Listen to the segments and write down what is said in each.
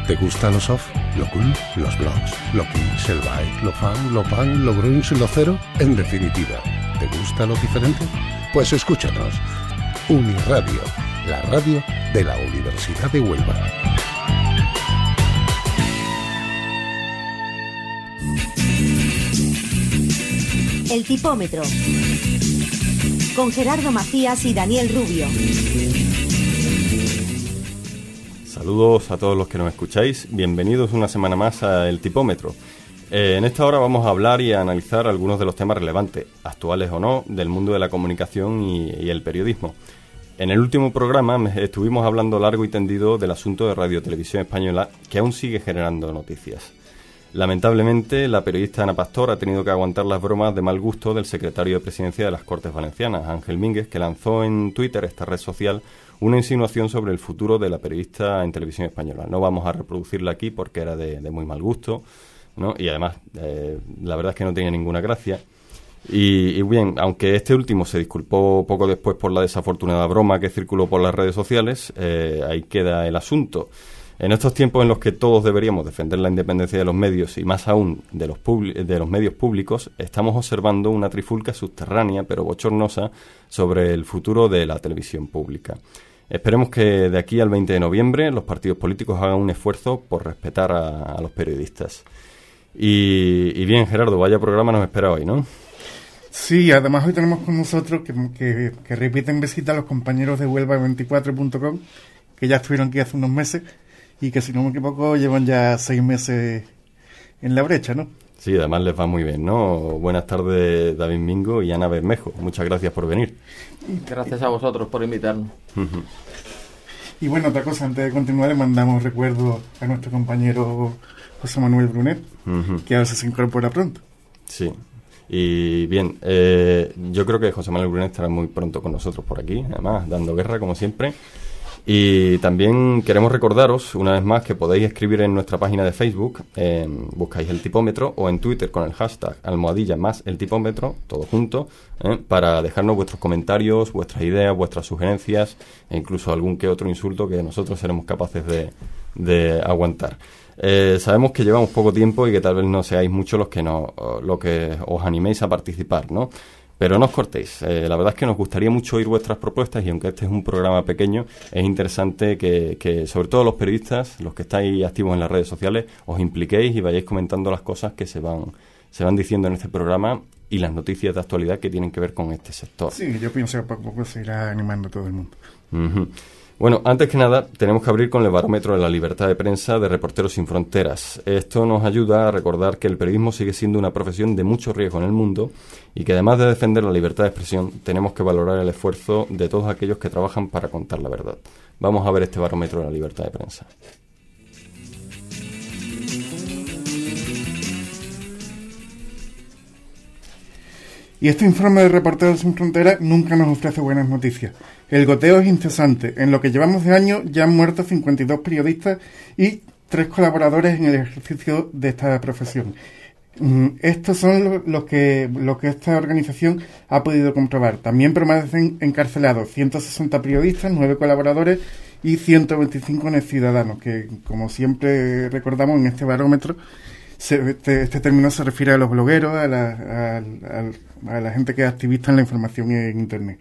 ¿Te gusta lo soft, lo cool, los blogs, lo kiss, el bike, lo fan, lo punk, lo grunge, lo cero? En definitiva, ¿te gusta lo diferente? Pues escúchanos. Uniradio, la radio de la Universidad de Huelva. El tipómetro, con Gerardo Macías y Daniel Rubio. Saludos a todos los que nos escucháis. Bienvenidos una semana más a El Tipómetro. En esta hora vamos a hablar y a analizar algunos de los temas relevantes, actuales o no, del mundo de la comunicación y el periodismo. En el último programa estuvimos hablando largo y tendido del asunto de Radio Televisión Española, que aún sigue generando noticias. Lamentablemente, la periodista Ana Pastor ha tenido que aguantar las bromas de mal gusto del secretario de Presidencia de las Cortes Valencianas, Ángel Mínguez, que lanzó en Twitter, esta red social, una insinuación sobre el futuro de la periodista en Televisión Española. No vamos a reproducirla aquí porque era de muy mal gusto, ¿no? Y además, la verdad es que no tenía ninguna gracia. Y bien, aunque este último se disculpó poco después por la desafortunada broma que circuló por las redes sociales, ahí queda el asunto. En estos tiempos en los que todos deberíamos defender la independencia de los medios y más aún de los medios públicos, estamos observando una trifulca subterránea pero bochornosa sobre el futuro de la televisión pública. Esperemos que de aquí al 20 de noviembre los partidos políticos hagan un esfuerzo por respetar a los periodistas. Y bien, Gerardo, vaya programa nos espera hoy, ¿no? Sí, además hoy tenemos con nosotros que repiten visita a los compañeros de Huelva24.com, que ya estuvieron aquí hace unos meses y que, si no me equivoco, llevan ya 6 meses en la brecha, ¿no? Sí, además les va muy bien, ¿no? Buenas tardes, David Mingo y Ana Bermejo. Muchas gracias por venir. Gracias a vosotros por invitarnos. Y bueno, otra cosa, antes de continuar, le mandamos recuerdos a nuestro compañero José Manuel Brunet, que ahora se incorpora pronto. Sí. Y bien, yo creo que José Manuel Brunet estará muy pronto con nosotros por aquí, además, dando guerra, como siempre. Y también queremos recordaros, una vez más, que podéis escribir en nuestra página de Facebook, buscáis El Tipómetro, o en Twitter con el hashtag #más El Tipómetro, todo junto, para dejarnos vuestros comentarios, vuestras ideas, vuestras sugerencias, e incluso algún que otro insulto que nosotros seremos capaces de aguantar. Sabemos que llevamos poco tiempo y que tal vez no seáis muchos los que os animéis a participar, ¿no? Pero no os cortéis. La verdad es que nos gustaría mucho oír vuestras propuestas y aunque este es un programa pequeño, es interesante que sobre todo los periodistas, los que estáis activos en las redes sociales, os impliquéis y vayáis comentando las cosas que se van diciendo en este programa y las noticias de actualidad que tienen que ver con este sector. Sí, yo pienso que poco a poco se irá animando a todo el mundo. Bueno, antes que nada, tenemos que abrir con el barómetro de la libertad de prensa de Reporteros Sin Fronteras. Esto nos ayuda a recordar que el periodismo sigue siendo una profesión de mucho riesgo en el mundo y que además de defender la libertad de expresión, tenemos que valorar el esfuerzo de todos aquellos que trabajan para contar la verdad. Vamos a ver este barómetro de la libertad de prensa. Y este informe de Reporteros Sin Fronteras nunca nos ofrece buenas noticias. El goteo es incesante. En lo que llevamos de año ya han muerto 52 periodistas y 3 colaboradores en el ejercicio de esta profesión. Estos son los que esta organización ha podido comprobar. También permanecen encarcelados 160 periodistas, 9 colaboradores y 125 ciudadanos, que, como siempre recordamos en este barómetro, este término se refiere a los blogueros, a la gente que es activista en la información en Internet.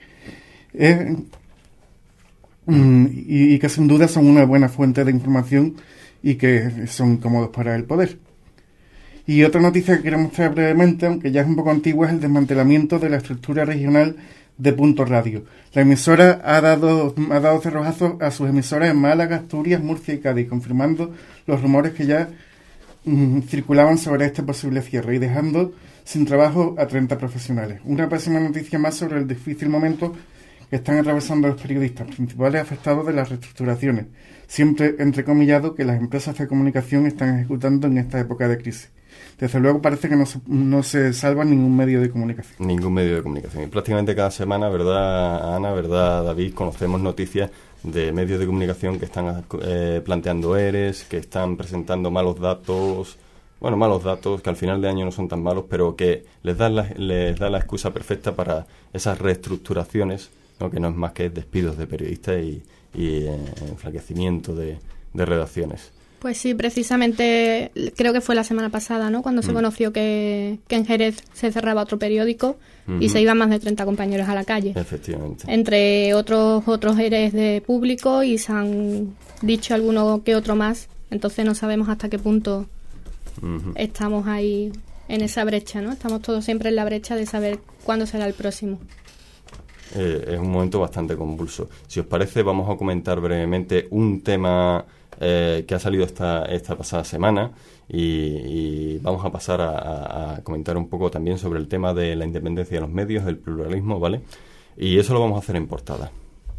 Y que sin duda son una buena fuente de información y que son cómodos para el poder. Y otra noticia que quiero mostrar brevemente, aunque ya es un poco antigua, es el desmantelamiento de la estructura regional de Punto Radio. La emisora ha dado cerrojazos a sus emisoras en Málaga, Asturias, Murcia y Cádiz, confirmando los rumores que ya circulaban sobre este posible cierre y dejando sin trabajo a 30 profesionales. Una pésima noticia más sobre el difícil momento que están atravesando los periodistas, principales afectados de las reestructuraciones, siempre entrecomillado que las empresas de comunicación están ejecutando en esta época de crisis. Desde luego parece que no se salva ningún medio de comunicación. Ningún medio de comunicación. Y prácticamente cada semana, ¿verdad, Ana? ¿Verdad, David? Conocemos noticias de medios de comunicación que están planteando ERES, que están presentando malos datos, que al final de año no son tan malos, pero que les da la excusa perfecta para esas reestructuraciones, ¿no? Que no es más que despidos de periodistas y enflaquecimiento de redacciones. Pues sí, precisamente creo que fue la semana pasada, ¿no? Cuando se conoció que en Jerez se cerraba otro periódico y se iban más de 30 compañeros a la calle. Efectivamente. Entre otros Jerez de público, y se han dicho alguno que otro más. Entonces no sabemos hasta qué punto estamos ahí en esa brecha, ¿no? Estamos todos siempre en la brecha de saber cuándo será el próximo. Es un momento bastante convulso. Si os parece, vamos a comentar brevemente un tema que ha salido esta pasada semana y vamos a pasar a comentar un poco también sobre el tema de la independencia de los medios, del pluralismo, ¿vale? Y eso lo vamos a hacer en portada.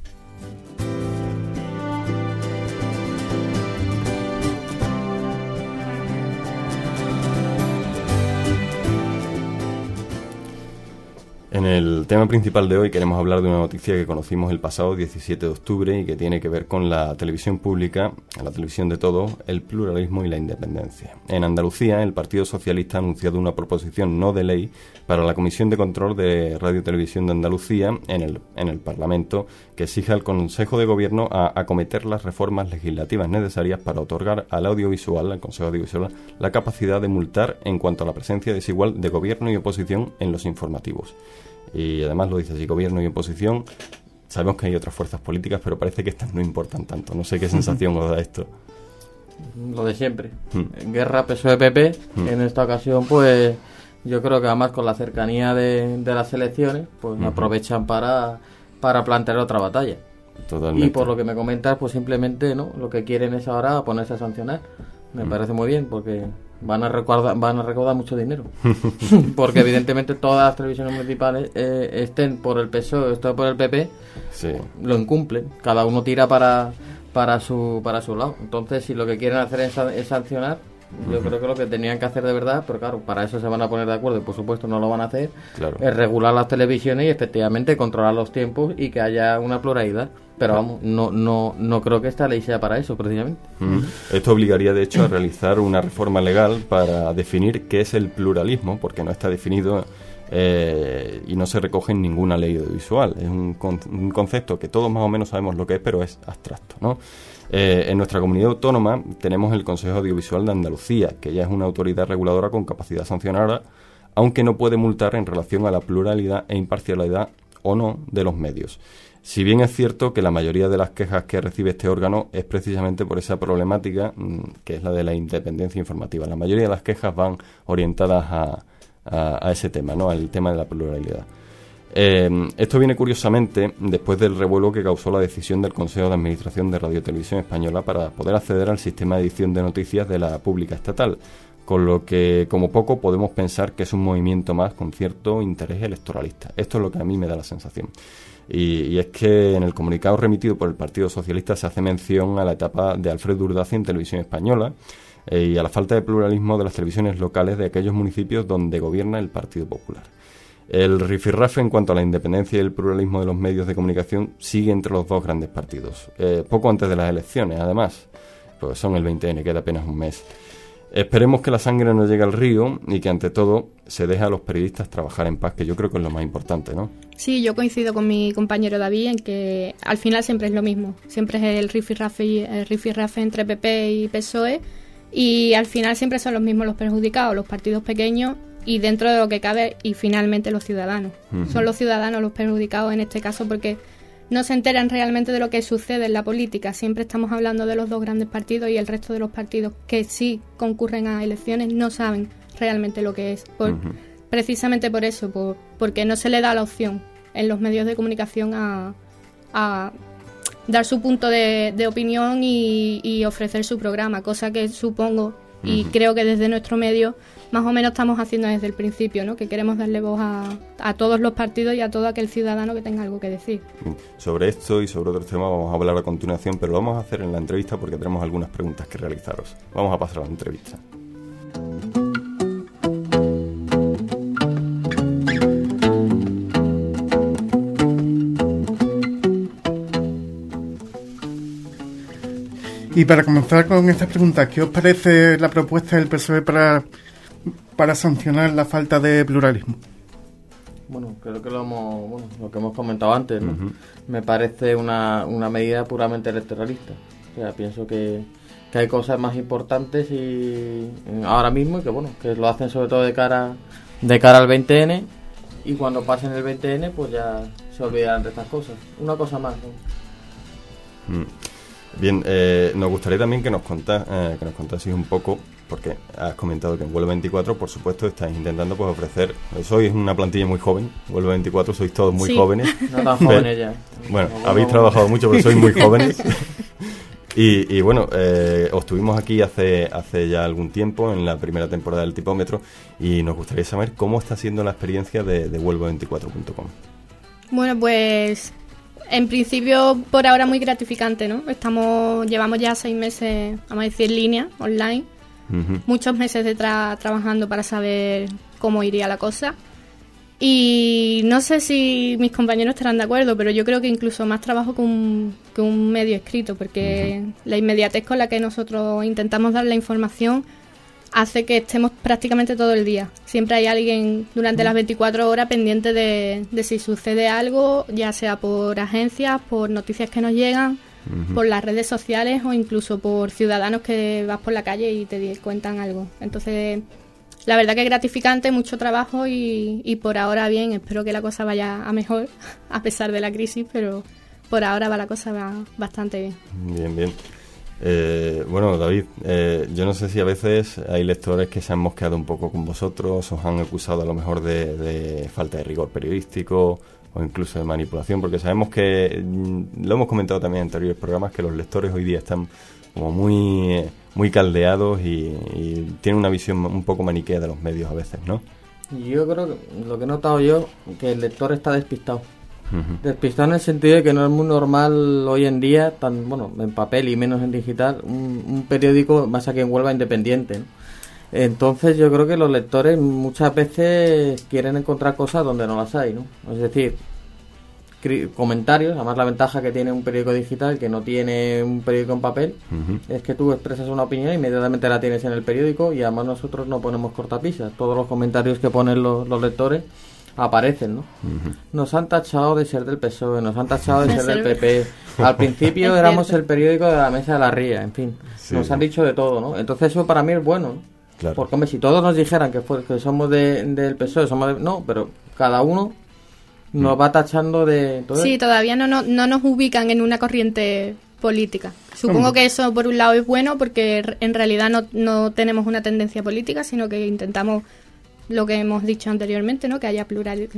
En el tema principal de hoy queremos hablar de una noticia que conocimos el pasado 17 de octubre y que tiene que ver con la televisión pública, la televisión de todos, el pluralismo y la independencia. En Andalucía, el Partido Socialista ha anunciado una proposición no de ley para la Comisión de Control de Radio y Televisión de Andalucía en el Parlamento, que exige al Consejo de Gobierno a acometer las reformas legislativas necesarias para otorgar al audiovisual, al Consejo Audiovisual, la capacidad de multar en cuanto a la presencia desigual de gobierno y oposición en los informativos. Y además lo dice así, gobierno y oposición. Sabemos que hay otras fuerzas políticas, pero parece que estas no importan tanto. No sé qué sensación os da esto. Lo de siempre. Guerra PSOE-PP. En esta ocasión, pues yo creo que además con la cercanía de las elecciones, pues aprovechan para plantear otra batalla. Totalmente. Y por lo que me comentas, pues simplemente no, lo que quieren es ahora ponerse a sancionar. Me parece muy bien, porque van a recaudar mucho dinero. Porque evidentemente todas las televisiones municipales, estén por el PSOE o estén por el PP, sí, lo incumplen. Cada uno tira para su lado. Entonces, si lo que quieren hacer es sancionar, yo creo que lo que tenían que hacer de verdad, pero claro, para eso se van a poner de acuerdo y por supuesto no lo van a hacer, claro, es regular las televisiones y efectivamente controlar los tiempos y que haya una pluralidad. Pero vamos, no creo que esta ley sea para eso, precisamente. Esto obligaría, de hecho, a realizar una reforma legal para definir qué es el pluralismo, porque no está definido y no se recoge en ninguna ley audiovisual. Es un concepto que todos más o menos sabemos lo que es, pero es abstracto, ¿no? En nuestra comunidad autónoma tenemos el Consejo Audiovisual de Andalucía, que ya es una autoridad reguladora con capacidad sancionadora, aunque no puede multar en relación a la pluralidad e imparcialidad o no de los medios. Si bien es cierto que la mayoría de las quejas que recibe este órgano es precisamente por esa problemática, que es la de la independencia informativa. La mayoría de las quejas van orientadas a ese tema, ¿no? Al tema de la pluralidad. Esto viene curiosamente después del revuelo que causó la decisión del Consejo de Administración de Radio y Televisión Española para poder acceder al sistema de edición de noticias de la pública estatal, con lo que como poco podemos pensar que es un movimiento más con cierto interés electoralista. Esto es lo que a mí me da la sensación. Y es que en el comunicado remitido por el Partido Socialista se hace mención a la etapa de Alfredo Urdaci en Televisión Española y a la falta de pluralismo de las televisiones locales de aquellos municipios donde gobierna el Partido Popular. El rifirrafe en cuanto a la independencia y el pluralismo de los medios de comunicación sigue entre los dos grandes partidos. Poco antes de las elecciones, además, pues son el 20N, queda apenas un mes. Esperemos que la sangre no llegue al río y que ante todo se deje a los periodistas trabajar en paz, que yo creo que es lo más importante, ¿no? Sí, yo coincido con mi compañero David en que al final siempre es lo mismo. Siempre es el rifirrafe entre PP y PSOE y al final siempre son los mismos los perjudicados, los partidos pequeños y dentro de lo que cabe y finalmente los ciudadanos. Son los ciudadanos los perjudicados en este caso porque no se enteran realmente de lo que sucede en la política. Siempre estamos hablando de los dos grandes partidos y el resto de los partidos que sí concurren a elecciones no saben realmente lo que es. Precisamente por eso, porque no se le da la opción en los medios de comunicación a dar su punto de opinión y ofrecer su programa, cosa que supongo y creo que desde nuestro medio más o menos estamos haciendo desde el principio, ¿no? Que queremos darle voz a todos los partidos y a todo aquel ciudadano que tenga algo que decir. Sobre esto y sobre otros temas vamos a hablar a continuación, pero lo vamos a hacer en la entrevista porque tenemos algunas preguntas que realizaros. Vamos a pasar a la entrevista. Y para comenzar con estas preguntas, ¿qué os parece la propuesta del PSOE para sancionar la falta de pluralismo? Bueno, creo que lo que hemos comentado antes, ¿no? Me parece una medida puramente electoralista. O sea, pienso que que hay cosas más importantes y ahora mismo, y que bueno, que lo hacen sobre todo de cara al 20N, y cuando pasen el 20N pues ya se olvidarán de estas cosas. Una cosa más, ¿no? Bien, nos gustaría también que nos contaseis un poco, porque has comentado que en Vuelo 24, por supuesto, estáis intentando pues ofrecer, sois una plantilla muy joven, Vuelo 24 sois todos muy jóvenes. No tan jóvenes ya. Bueno, habéis trabajado mucho, pero sois muy jóvenes. Y bueno, os tuvimos aquí hace ya algún tiempo, en la primera temporada del Tipómetro, y nos gustaría saber cómo está siendo la experiencia de vuelvo24.com. Bueno, pues en principio por ahora muy gratificante, ¿no? Llevamos ya 6 meses, vamos a decir, en línea, online, muchos meses detrás trabajando para saber cómo iría la cosa. Y no sé si mis compañeros estarán de acuerdo, pero yo creo que incluso más trabajo que un medio escrito, porque la inmediatez con la que nosotros intentamos dar la información hace que estemos prácticamente todo el día. Siempre hay alguien durante las 24 horas pendiente de si sucede algo, ya sea por agencias, por noticias que nos llegan, por las redes sociales o incluso por ciudadanos que vas por la calle y te cuentan algo. Entonces, la verdad que es gratificante, mucho trabajo y por ahora bien, espero que la cosa vaya a mejor, a pesar de la crisis, pero por ahora la cosa va bastante bien. Bien. Bueno, David, yo no sé si a veces hay lectores que se han mosqueado un poco con vosotros, os han acusado a lo mejor de falta de rigor periodístico o incluso de manipulación, porque sabemos que, lo hemos comentado también en anteriores programas, que los lectores hoy día están como muy caldeados y tienen una visión un poco maniquea de los medios a veces, ¿no? Yo creo que lo que he notado yo, que el lector está despistado. Despistado en el sentido de que no es muy normal hoy en día, en papel y menos en digital, un periódico, más aquí en Huelva, independiente, ¿no? Entonces yo creo que los lectores muchas veces quieren encontrar cosas donde no las hay, ¿no? Es decir, comentarios, además la ventaja que tiene un periódico digital que no tiene un periódico en papel, es que tú expresas una opinión e inmediatamente la tienes en el periódico, y además nosotros no ponemos cortapisas, todos los comentarios que ponen los lectores aparecen, ¿no? Nos han tachado de ser del PSOE, nos han tachado de ser del PP. Al principio éramos el periódico de la Mesa de la Ría, en fin, nos han dicho de todo, ¿no? Entonces eso para mí es bueno, ¿no? Claro. Porque, hombre, si todos nos dijeran que somos del PSOE, no, pero cada uno nos va tachando de todo. Sí, todavía no nos ubican en una corriente política. Supongo que eso por un lado es bueno, porque en realidad no tenemos una tendencia política, sino que intentamos lo que hemos dicho anteriormente, ¿no? Que haya pluralidad.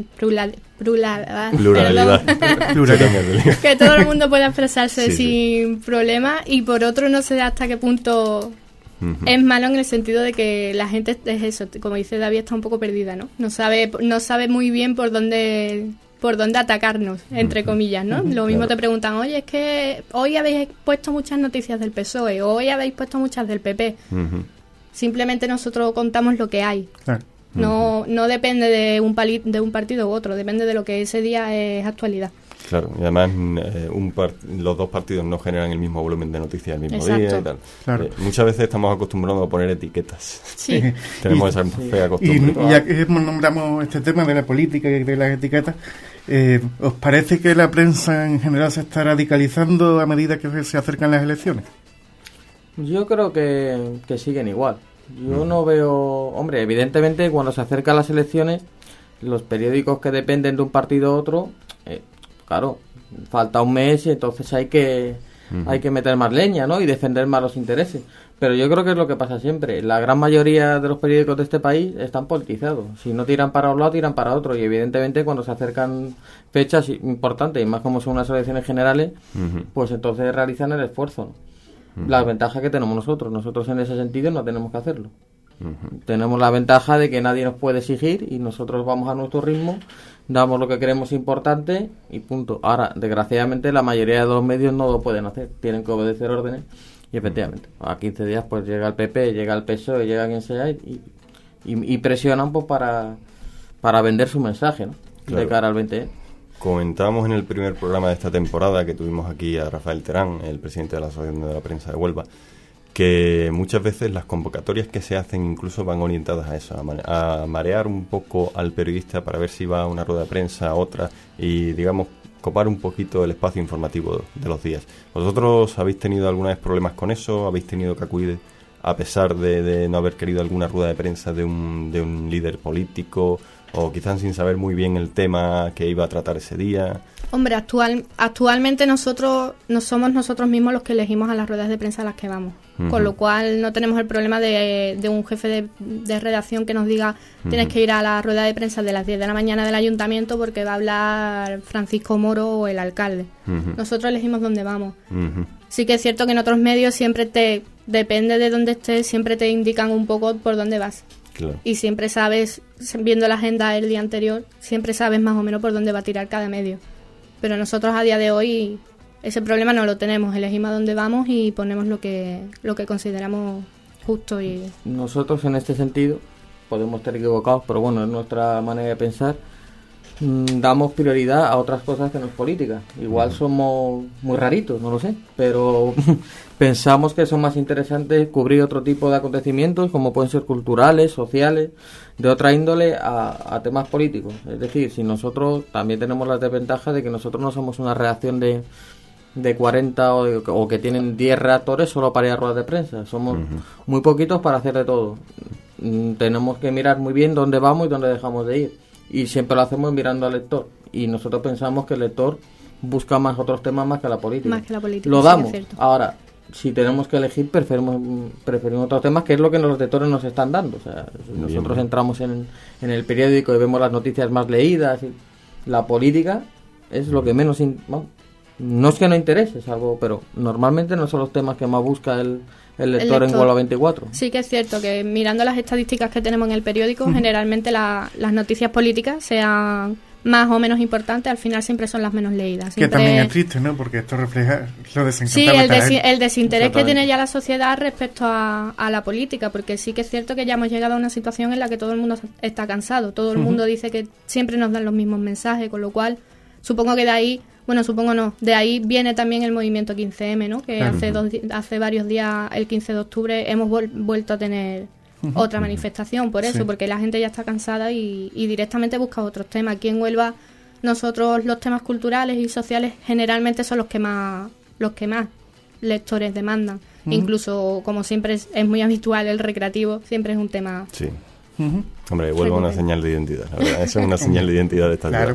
Que todo el mundo pueda expresarse sin problema. Y por otro, no sé hasta qué punto es malo, en el sentido de que la gente es eso, como dice David, está un poco perdida, ¿no? No sabe muy bien por dónde atacarnos, entre comillas, ¿no? Lo mismo te preguntan, oye, es que hoy habéis puesto muchas noticias del PSOE, o hoy habéis puesto muchas del PP. Simplemente nosotros contamos lo que hay. Claro. No depende de un partido u otro, depende de lo que ese día es actualidad. Claro, y además los dos partidos no generan el mismo volumen de noticias el mismo día y tal. Claro. Muchas veces estamos acostumbrados a poner etiquetas. Sí. Tenemos esa fea costumbre. Y ya que nombramos este tema de la política y de las etiquetas, ¿os parece que la prensa en general se está radicalizando a medida que se acercan las elecciones? Yo creo que siguen igual. Yo no veo... Hombre, evidentemente cuando se acercan las elecciones, los periódicos que dependen de un partido u otro, claro, falta un mes y entonces hay que meter más leña, ¿no? Y defender más los intereses. Pero yo creo que es lo que pasa siempre. La gran mayoría de los periódicos de este país están politizados. Si no tiran para un lado, tiran para otro. Y evidentemente cuando se acercan fechas importantes, y más como son unas elecciones generales, pues entonces realizan el esfuerzo, ¿no? La ventaja que tenemos nosotros en ese sentido no tenemos que hacerlo. Tenemos la ventaja de que nadie nos puede exigir y nosotros vamos a nuestro ritmo, damos lo que creemos importante y punto. Ahora, desgraciadamente, la mayoría de los medios no lo pueden hacer, tienen que obedecer órdenes y efectivamente, a 15 días pues llega el PP, llega el PSOE, llega quien sea y presionan pues para vender su mensaje, ¿no? Claro. De cara al 20. Comentábamos en el primer programa de esta temporada que tuvimos aquí a Rafael Terán, el presidente de la Asociación de la Prensa de Huelva, que muchas veces las convocatorias que se hacen incluso van orientadas a eso, a marear un poco al periodista para ver si va a una rueda de prensa, a otra, y digamos copar un poquito el espacio informativo de los días. ¿Vosotros habéis tenido alguna vez problemas con eso? ¿Habéis tenido que acudir a pesar de no haber querido alguna rueda de prensa de un líder político, o quizás sin saber muy bien el tema que iba a tratar ese día? Hombre, actualmente nosotros no somos nosotros mismos los que elegimos a las ruedas de prensa a las que vamos, con lo cual no tenemos el problema de un jefe de redacción que nos diga tienes que ir a la rueda de prensa de las 10 de la mañana del ayuntamiento porque va a hablar Francisco Moro o el alcalde. Nosotros elegimos dónde vamos. Sí que es cierto que en otros medios siempre depende de dónde estés, siempre te indican un poco por dónde vas. Claro. Y siempre sabes, viendo la agenda el día anterior, siempre sabes más o menos por dónde va a tirar cada medio. Pero nosotros a día de hoy ese problema no lo tenemos, elegimos a dónde vamos y ponemos lo que consideramos justo. Y nosotros en este sentido podemos estar equivocados, pero bueno, es nuestra manera de pensar. Damos prioridad a otras cosas que no es política. Igual somos muy raritos, no lo sé, pero pensamos que son más interesantes cubrir otro tipo de acontecimientos, como pueden ser culturales, sociales, de otra índole, a temas políticos. Es decir, si nosotros también tenemos la desventaja de que nosotros no somos una redacción de 40 o que tienen 10 redactores solo para ir a ruedas de prensa. Somos muy poquitos para hacer de todo. Tenemos que mirar muy bien dónde vamos y dónde dejamos de ir. Y siempre lo hacemos mirando al lector. Y nosotros pensamos que el lector busca más otros temas más que la política. Más que la política. Lo damos. Sí, ahora, si tenemos que elegir, preferimos otros temas, que es lo que los lectores nos están dando. O sea, si nosotros entramos en el periódico y vemos las noticias más leídas, y la política es lo que menos... no es que no interese, es algo, pero normalmente no son los temas que más busca el lector en Huelva 24. Sí que es cierto que mirando las estadísticas que tenemos en el periódico, generalmente las noticias políticas, sean más o menos importantes, al final siempre son las menos leídas. Siempre... Que también es triste, ¿no? Porque esto refleja lo desencantado. Sí, el desinterés que tiene ya la sociedad respecto a la política, porque sí que es cierto que ya hemos llegado a una situación en la que todo el mundo está cansado, todo el mundo dice que siempre nos dan los mismos mensajes, con lo cual supongo que de ahí... Bueno, supongo no. De ahí viene también el movimiento 15M, ¿no? Que hace varios días, el 15 de octubre, hemos vuelto a tener otra manifestación por eso, porque la gente ya está cansada y directamente busca otros temas. Aquí en Huelva, nosotros los temas culturales y sociales generalmente son los que más lectores demandan. Incluso, como siempre es muy habitual, el recreativo siempre es un tema... Sí. Hombre, Huelva una señal de identidad. La verdad, esa es una señal de identidad de esta ciudad.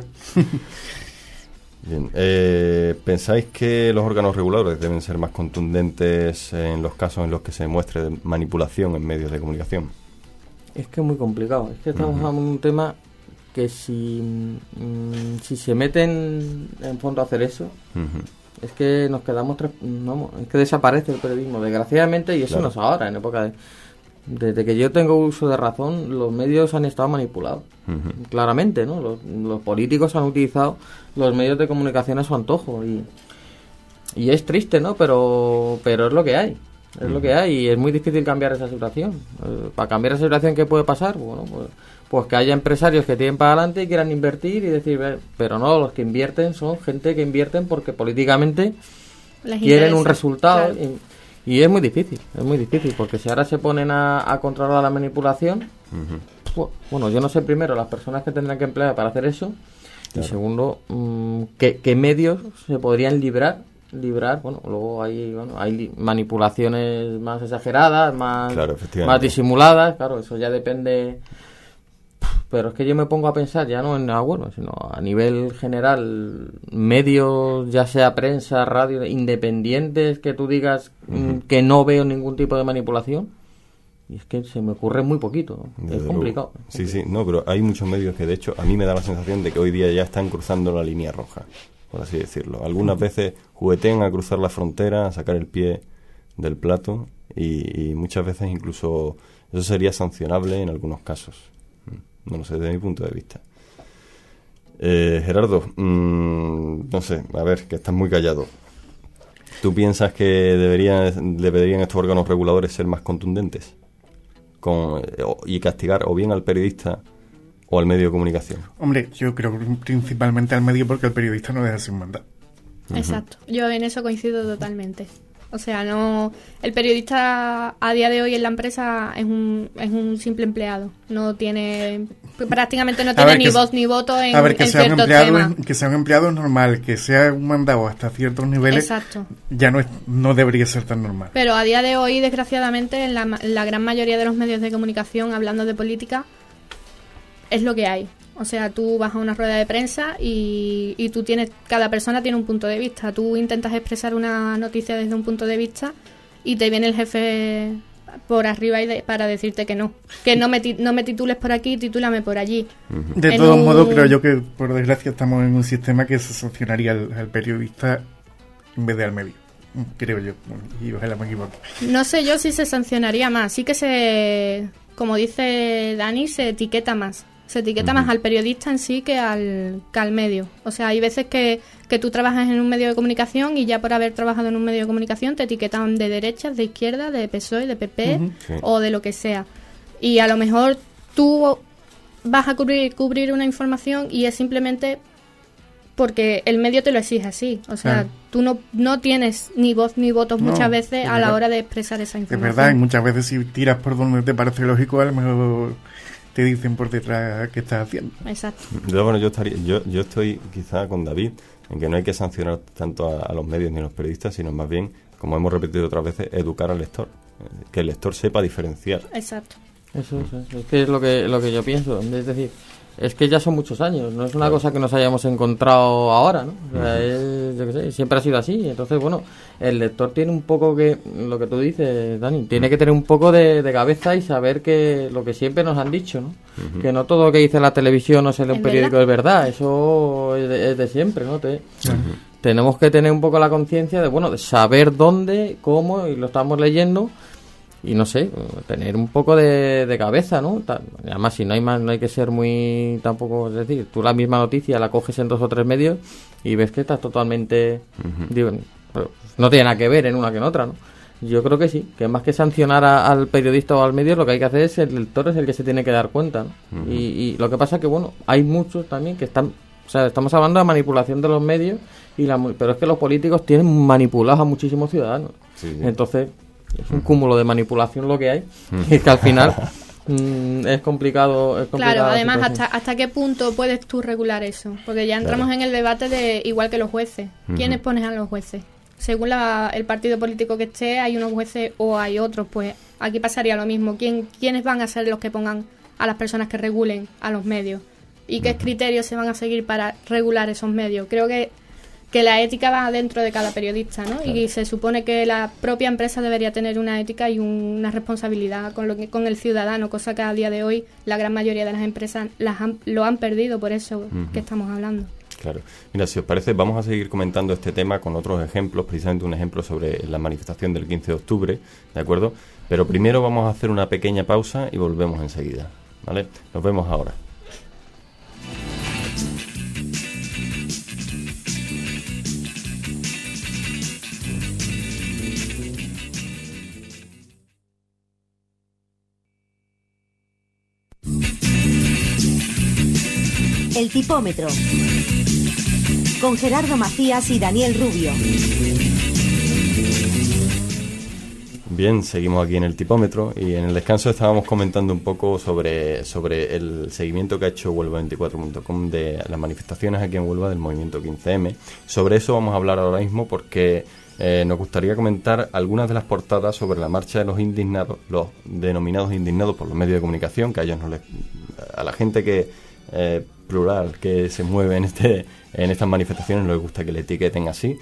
Bien, ¿pensáis que los órganos reguladores deben ser más contundentes en los casos en los que se demuestre manipulación en medios de comunicación? Es que es muy complicado. Es que estamos hablando de un tema que si se meten en fondo a hacer eso, es que nos quedamos... es que desaparece el periodismo, desgraciadamente, y eso no es ahora, en época de... Desde que yo tengo uso de razón, los medios han estado manipulados, claramente, ¿no? Los políticos han utilizado los medios de comunicación a su antojo y es triste, ¿no? Pero es lo que hay, es lo que hay y es muy difícil cambiar esa situación. Para cambiar esa situación, ¿qué puede pasar? Bueno, pues que haya empresarios que tienen para adelante y quieran invertir y decir, pero no, los que invierten son gente que invierten porque políticamente quieren un resultado. Claro. Y es muy difícil, porque si ahora se ponen a controlar la manipulación, bueno, yo no sé primero las personas que tendrán que emplear para hacer eso, claro. Y segundo, ¿qué medios se podrían librar? Bueno, luego hay manipulaciones más exageradas, más disimuladas, claro, eso ya depende... Pero es que yo me pongo a pensar ya no en nada bueno, sino a nivel general, medios, ya sea prensa, radio, independientes, que tú digas que no veo ningún tipo de manipulación. Y es que se me ocurre muy poquito, ¿no? Es complicado. Sí, no, pero hay muchos medios que de hecho a mí me da la sensación de que hoy día ya están cruzando la línea roja, por así decirlo. Algunas veces juguetean a cruzar la frontera, a sacar el pie del plato y muchas veces incluso eso sería sancionable en algunos casos. No lo sé, desde mi punto de vista. Gerardo, no sé, a ver, que estás muy callado. ¿Tú piensas que deberían estos órganos reguladores ser más contundentes y castigar o bien al periodista o al medio de comunicación? Hombre, yo creo que principalmente al medio, porque el periodista no deja sin mandar. Exacto, yo en eso coincido totalmente. O sea, no, el periodista a día de hoy en la empresa es un simple empleado. Prácticamente no tiene ni voz ni voto en ciertos temas. Que sea un empleado es normal, que sea un mandado hasta ciertos niveles. Exacto. Ya no debería ser tan normal. Pero a día de hoy, desgraciadamente, en la gran mayoría de los medios de comunicación, hablando de política, es lo que hay. O sea, tú vas a una rueda de prensa y cada persona tiene un punto de vista. Tú intentas expresar una noticia desde un punto de vista y te viene el jefe por arriba para decirte que no me titules por aquí, titúlame por allí. De todos modos, creo yo que por desgracia estamos en un sistema que se sancionaría al periodista en vez de al medio. Creo yo, y ojalá me equivoque. No sé yo si se sancionaría más. Sí que como dice Dani, se etiqueta más. Se etiqueta más al periodista en sí que al medio. O sea, hay veces que tú trabajas en un medio de comunicación y ya por haber trabajado en un medio de comunicación te etiquetan de derechas, de izquierda, de PSOE, de PP o de lo que sea. Y a lo mejor tú vas a cubrir una información y es simplemente porque el medio te lo exige así. O sea, tú no tienes ni voz ni votos muchas veces a la hora de expresar esa información. Es verdad, y muchas veces si tiras por donde te parece lógico, a lo mejor te dicen por detrás qué estás haciendo. Exacto. Bueno, yo estoy quizá con David en que no hay que sancionar tanto a los medios ni a los periodistas, sino más bien, como hemos repetido otras veces, educar al lector, que el lector sepa diferenciar. Exacto. Eso es que es lo que yo pienso. Es decir, es que ya son muchos años, no es una cosa que nos hayamos encontrado ahora, ¿no? O sea, yo qué sé, siempre ha sido así. Entonces, bueno, el lector tiene un poco que, lo que tú dices, Dani, tiene que tener un poco de cabeza y saber que lo que siempre nos han dicho, ¿no? Que no todo lo que dice la televisión o se lee un periódico es verdad, eso es de siempre, ¿no? Tenemos que tener un poco la conciencia de saber dónde, cómo, y lo estamos leyendo. Y no sé, tener un poco de cabeza, ¿no? Además, si no hay que ser muy tampoco, es decir, tú la misma noticia la coges en 2 o 3 medios y ves que estás totalmente no tiene nada que ver en una que en otra, ¿no? Yo creo que sí, que más que sancionar al periodista o al medio, lo que hay que hacer es el lector es el que se tiene que dar cuenta, ¿no? Y lo que pasa es que, hay muchos también que están, o sea, estamos hablando de manipulación de los medios pero es que los políticos tienen manipulados a muchísimos ciudadanos. Sí. Entonces es un cúmulo de manipulación lo que hay, y que al final es complicado. Claro, además, ¿hasta qué punto puedes tú regular eso? Porque ya entramos en el debate de igual que los jueces. ¿Quiénes pones a los jueces? Según el partido político que esté, hay unos jueces o hay otros. Pues aquí pasaría lo mismo. ¿Quiénes van a ser los que pongan a las personas que regulen a los medios? ¿Y qué criterios se van a seguir para regular esos medios? Creo que la ética va dentro de cada periodista, ¿no? Claro. Y se supone que la propia empresa debería tener una ética y una responsabilidad con el ciudadano, cosa que a día de hoy la gran mayoría de las empresas lo han perdido, por eso que estamos hablando. Claro. Mira, si os parece, vamos a seguir comentando este tema con otros ejemplos, precisamente un ejemplo sobre la manifestación del 15 de octubre, ¿de acuerdo? Pero primero vamos a hacer una pequeña pausa y volvemos enseguida, ¿vale? Nos vemos ahora. El tipómetro, con Gerardo Macías y Daniel Rubio. Bien, seguimos aquí en el tipómetro y en el descanso estábamos comentando un poco sobre el seguimiento que ha hecho Huelva24.com de las manifestaciones aquí en Huelva del movimiento 15M. Sobre eso vamos a hablar ahora mismo porque nos gustaría comentar algunas de las portadas sobre la marcha de los indignados, los denominados indignados por los medios de comunicación, que a ellos a la gente que plural que se mueve en estas manifestaciones les gusta que le etiqueten así.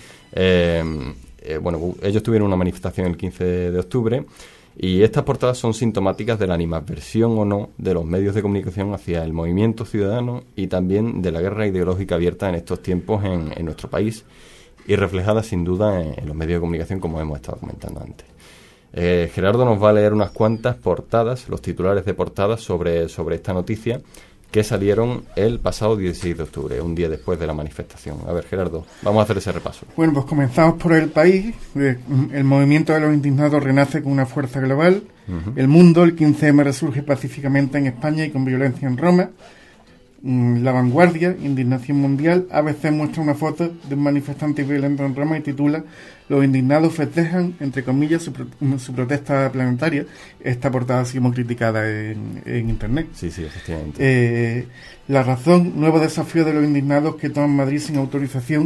Ellos tuvieron una manifestación el 15 de octubre y estas portadas son sintomáticas de la animadversión o no de los medios de comunicación hacia el movimiento ciudadano y también de la guerra ideológica abierta en estos tiempos en nuestro país y reflejada sin duda en los medios de comunicación, como hemos estado comentando antes. Gerardo nos va a leer unas cuantas portadas, los titulares de portadas sobre esta noticia que salieron el pasado 16 de octubre, un día después de la manifestación. A ver, Gerardo, vamos a hacer ese repaso. Bueno, pues comenzamos por El País. El movimiento de los indignados renace con una fuerza global. El Mundo, el 15M resurge pacíficamente en España y con violencia en Roma. La Vanguardia, Indignación Mundial, ABC muestra una foto de un manifestante violento en Roma y titula "Los indignados festejan, entre comillas, su protesta planetaria". Esta portada ha sido muy criticada en internet. Sí, efectivamente. La Razón, nuevo desafío de los indignados que toman Madrid sin autorización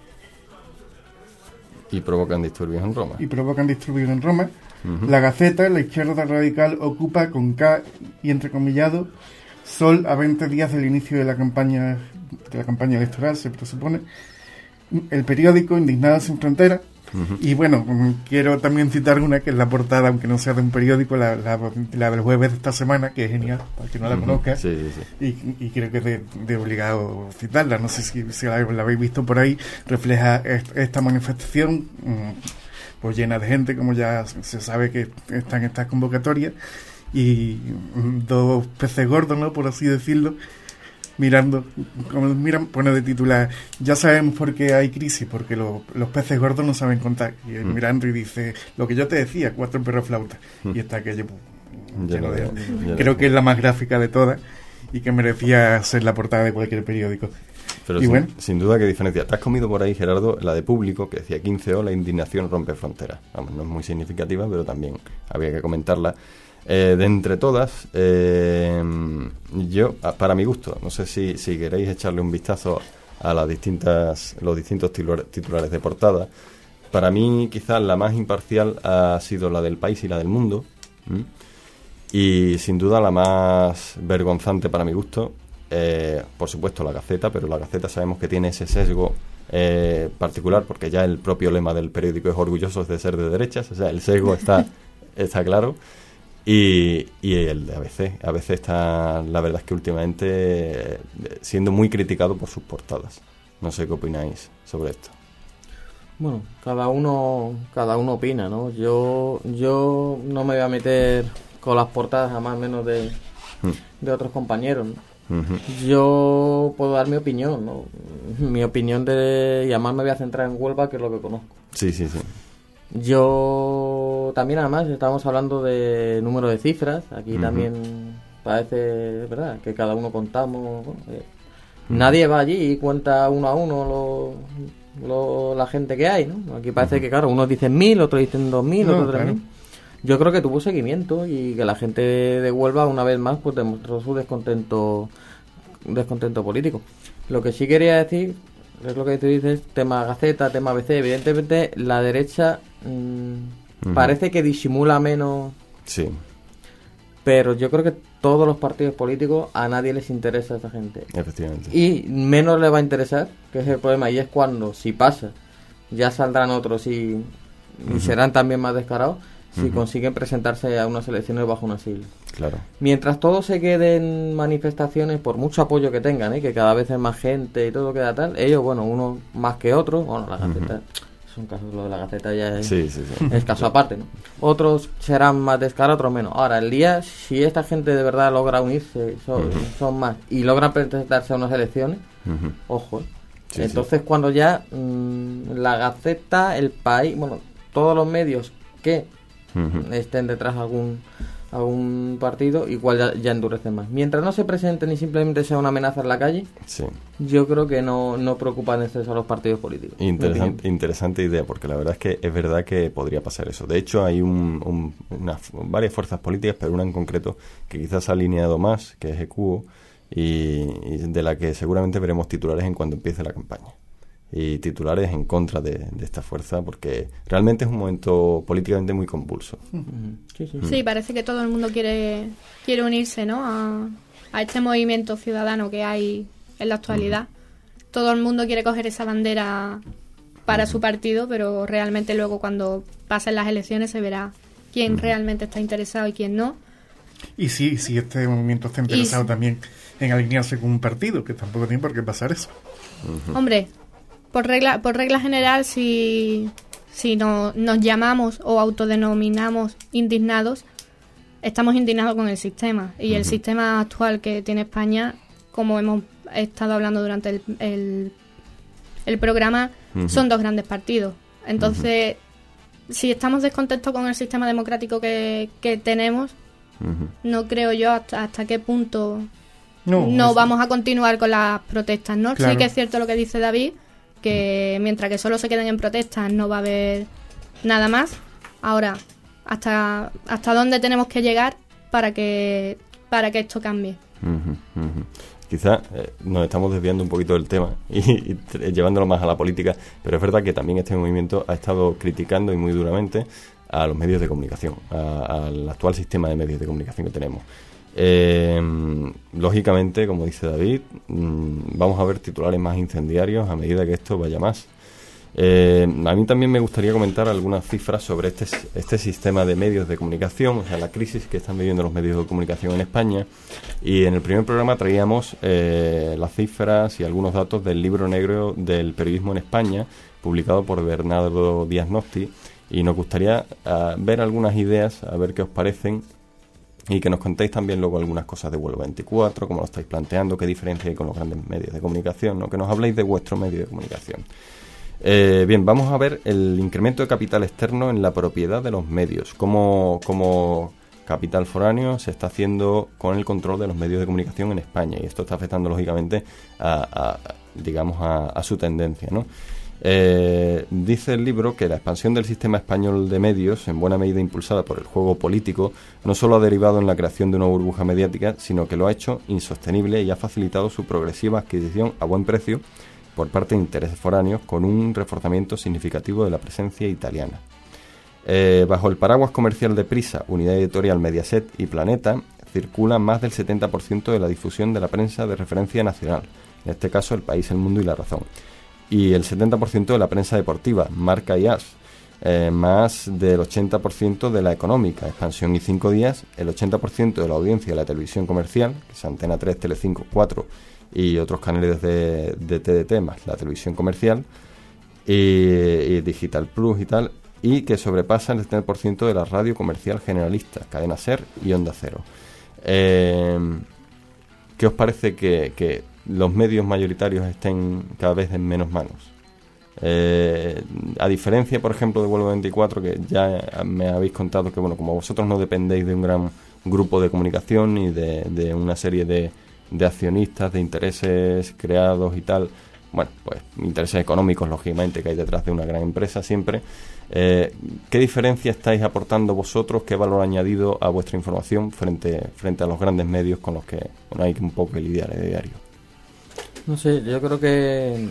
y provocan disturbios en Roma. Uh-huh. La Gaceta, la izquierda radical ocupa con K y entrecomillado Sol a 20 días del inicio de la campaña electoral, se presupone. El periódico Indignados sin Fronteras. Uh-huh. Y bueno, quiero también citar una que es la portada, aunque no sea de un periódico, la del jueves de esta semana, que es genial, para que no la conozca. Sí. Y creo que es de obligado citarla. No sé si la habéis visto por ahí. Refleja esta manifestación pues llena de gente, como ya se sabe que están estas convocatorias, y dos peces gordos, ¿no?, por así decirlo, mirando, como miran, pone de titular: "Ya sabemos por qué hay crisis, porque los peces gordos no saben contar". Y mirando y dice: "Lo que yo te decía, 4 perroflautas". Y está aquello lleno de... Creo que es la más gráfica de todas y que merecía ser la portada de cualquier periódico. Pero sin duda, ¿qué diferencia? Te has comido por ahí, Gerardo, la de Público, que decía 15O, la indignación rompe fronteras. Vamos, no es muy significativa, pero también había que comentarla. De entre todas, yo, para mi gusto, no sé si queréis echarle un vistazo a los distintos titulares de portada. Para mí, quizás la más imparcial ha sido la del País y la del Mundo. Y sin duda la más vergonzante para mi gusto, por supuesto, la Gaceta, pero la Gaceta sabemos que tiene ese sesgo particular, porque ya el propio lema del periódico es "orgullosos de ser de derechas", o sea, el sesgo está claro. Y el de ABC está, la verdad es que últimamente siendo muy criticado por sus portadas. No sé qué opináis sobre esto. Bueno, cada uno opina, ¿no? Yo no me voy a meter con las portadas, a más menos de otros compañeros, ¿no? Uh-huh. Yo puedo dar mi opinión, ¿no? Mi opinión y además me voy a centrar en Huelva, que es lo que conozco. Sí. Yo también, además, estamos hablando de número de cifras. Aquí también parece, ¿verdad?, que cada uno contamos. Nadie va allí y cuenta uno a uno la gente que hay, ¿no? Aquí parece que, claro, unos dicen 1.000, otros dicen 2.000, otros 3.000. Yo creo que tuvo seguimiento y que la gente de Huelva, una vez más, pues demostró su descontento político. Lo que sí quería decir es lo que tú dices, tema Gaceta, tema ABC. Evidentemente la derecha parece que disimula menos. Sí. Pero yo creo que todos los partidos políticos, a nadie les interesa a esa gente. Efectivamente. Y menos le va a interesar, que es el problema, y es cuando, si pasa, ya saldrán otros y serán también más descarados si consiguen presentarse a unas elecciones bajo una sigla. Claro. Mientras todo se quede en manifestaciones, por mucho apoyo que tengan, que cada vez es más gente y todo queda tal, ellos, bueno, unos más que otros, bueno, la Gaceta, es un caso, lo de la Gaceta ya es, es caso aparte, ¿no? Otros serán más descarados, otros menos. Ahora, el día, si esta gente de verdad logra unirse, son más, y logran presentarse a unas elecciones, ojo, entonces cuando ya la Gaceta, el País, bueno, todos los medios que estén detrás de algún partido, igual ya endurecen más. Mientras no se presenten y simplemente sea una amenaza en la calle, yo creo que no preocupan en exceso a los partidos políticos. Interesante idea, porque la verdad es que es verdad que podría pasar eso. De hecho, hay varias fuerzas políticas, pero una en concreto que quizás ha alineado más, que es ECUO, y de la que seguramente veremos titulares en cuanto empiece la campaña. Y titulares en contra de esta fuerza, porque realmente es un momento políticamente muy convulso. Sí, parece que todo el mundo quiere unirse, ¿no?, a este movimiento ciudadano que hay en la actualidad. Todo el mundo quiere coger esa bandera para su partido, pero realmente luego cuando pasen las elecciones se verá quién realmente está interesado y quién no. Y si este movimiento está interesado también en alinearse con un partido, que tampoco tiene por qué pasar eso. Hombre, por regla general, si nos llamamos o autodenominamos indignados, estamos indignados con el sistema. Y el sistema actual que tiene España, como hemos estado hablando durante el programa, son dos grandes partidos. Entonces, si estamos descontentos con el sistema democrático que tenemos, no creo yo hasta qué punto no vamos a continuar con las protestas, ¿no? Claro. Sí que es cierto lo que dice David, que mientras que solo se queden en protestas no va a haber nada más. Ahora, ¿hasta dónde tenemos que llegar para que esto cambie? Quizás nos estamos desviando un poquito del tema y llevándolo más a la política, pero es verdad que también este movimiento ha estado criticando y muy duramente a los medios de comunicación, al actual sistema de medios de comunicación que tenemos. Lógicamente, como dice David, vamos a ver titulares más incendiarios a medida que esto vaya más. A mí también me gustaría comentar algunas cifras sobre este sistema de medios de comunicación, o sea, la crisis que están viviendo los medios de comunicación en España. Y en el primer programa traíamos las cifras y algunos datos del libro negro del periodismo en España, publicado por Bernardo Díaz Nosti, y nos gustaría ver algunas ideas, a ver qué os parecen, y que nos contéis también luego algunas cosas de Vuelo 24, cómo lo estáis planteando, qué diferencia hay con los grandes medios de comunicación, ¿no? Que nos habléis de vuestro medio de comunicación. Bien, vamos a ver el incremento de capital externo en la propiedad de los medios. Cómo capital foráneo se está haciendo con el control de los medios de comunicación en España. Y esto está afectando, lógicamente, a su tendencia, ¿no? Dice el libro que la expansión del sistema español de medios, en buena medida impulsada por el juego político, no solo ha derivado en la creación de una burbuja mediática, sino que lo ha hecho insostenible y ha facilitado su progresiva adquisición a buen precio por parte de intereses foráneos, con un reforzamiento significativo de la presencia italiana. Bajo el paraguas comercial de Prisa, Unidad Editorial Mediaset y Planeta, circula más del 70% de la difusión de la prensa de referencia nacional, en este caso El País, El Mundo y La Razón, y el 70% de la prensa deportiva, Marca y As, más del 80% de la económica, Expansión y 5 Días, el 80% de la audiencia de la televisión comercial, que es Antena 3, Telecinco, 4 y otros canales de TDT, más la televisión comercial, y Digital Plus y tal, y que sobrepasa el 70% de la radio comercial generalista, Cadena Ser y Onda Cero. ¿Qué os parece que los medios mayoritarios estén cada vez en menos manos? A diferencia, por ejemplo, de Vuelo 24, que ya me habéis contado que, bueno, como vosotros no dependéis de un gran grupo de comunicación ni de una serie de accionistas, de intereses creados y tal, bueno, pues intereses económicos, lógicamente, que hay detrás de una gran empresa siempre. ¿Qué diferencia estáis aportando vosotros? ¿Qué valor añadido a vuestra información frente a los grandes medios con los que hay que un poco que lidiar de diario? No sé, yo creo que